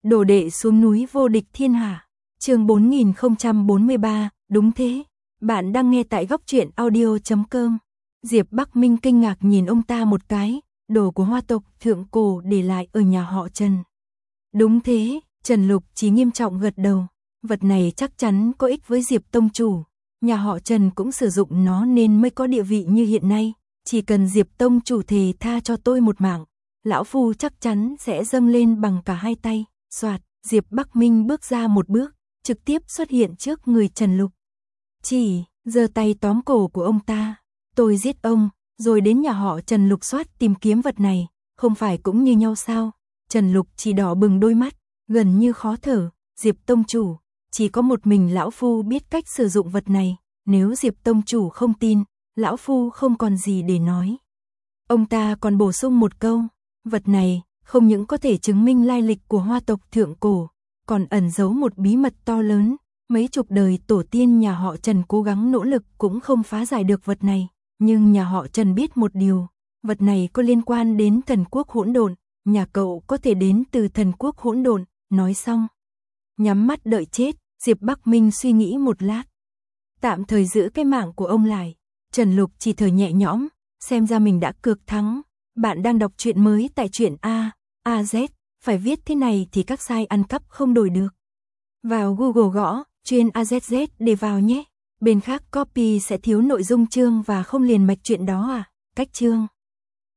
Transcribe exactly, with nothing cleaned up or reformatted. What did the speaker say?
Đồ đệ xuống núi vô địch thiên hạ. Chương bốn nghìn không trăm bốn mươi ba, đúng thế. Bạn đang nghe tại góc truyện audio chấm com. Diệp Bắc Minh kinh ngạc nhìn ông ta một cái, đồ của Hoa tộc thượng cổ để lại ở nhà họ Trần. Đúng thế, Trần Lục Chí nghiêm trọng gật đầu. Vật này chắc chắn có ích với Diệp tông chủ. Nhà họ Trần cũng sử dụng nó nên mới có địa vị như hiện nay. Chỉ cần Diệp tông chủ thề tha cho tôi một mạng, lão phu chắc chắn sẽ dâng lên bằng cả hai tay. Soạt, Diệp Bắc Minh bước ra một bước, trực tiếp xuất hiện trước người Trần Lục. Chỉ, giơ tay tóm cổ của ông ta. Tôi giết ông, rồi đến nhà họ Trần lục soát tìm kiếm vật này, không phải cũng như nhau sao? Trần Lục chỉ đỏ bừng đôi mắt, gần như khó thở. Diệp tông chủ, chỉ có một mình lão phu biết cách sử dụng vật này, nếu Diệp tông chủ không tin, lão phu không còn gì để nói. Ông ta còn bổ sung một câu, vật này không những có thể chứng minh lai lịch của Hoa tộc thượng cổ, còn ẩn giấu một bí mật to lớn, mấy chục đời tổ tiên nhà họ Trần cố gắng nỗ lực cũng không phá giải được vật này, nhưng nhà họ Trần biết một điều, vật này có liên quan đến thần quốc hỗn độn, nhà cậu có thể đến từ thần quốc hỗn độn. Nói xong, nhắm mắt đợi chết. Diệp Bắc Minh suy nghĩ một lát, tạm thời giữ cái mạng của ông lại. Trần Lục chỉ thở nhẹ nhõm, xem ra mình đã cược thắng. Bạn đang đọc truyện mới tại truyện A, A Z, phải viết thế này thì các site ăn cắp không đổi được. Vào Google gõ, chuyên A Z Z để vào nhé. Bên khác copy sẽ thiếu nội dung chương và không liền mạch truyện đó à. Cách chương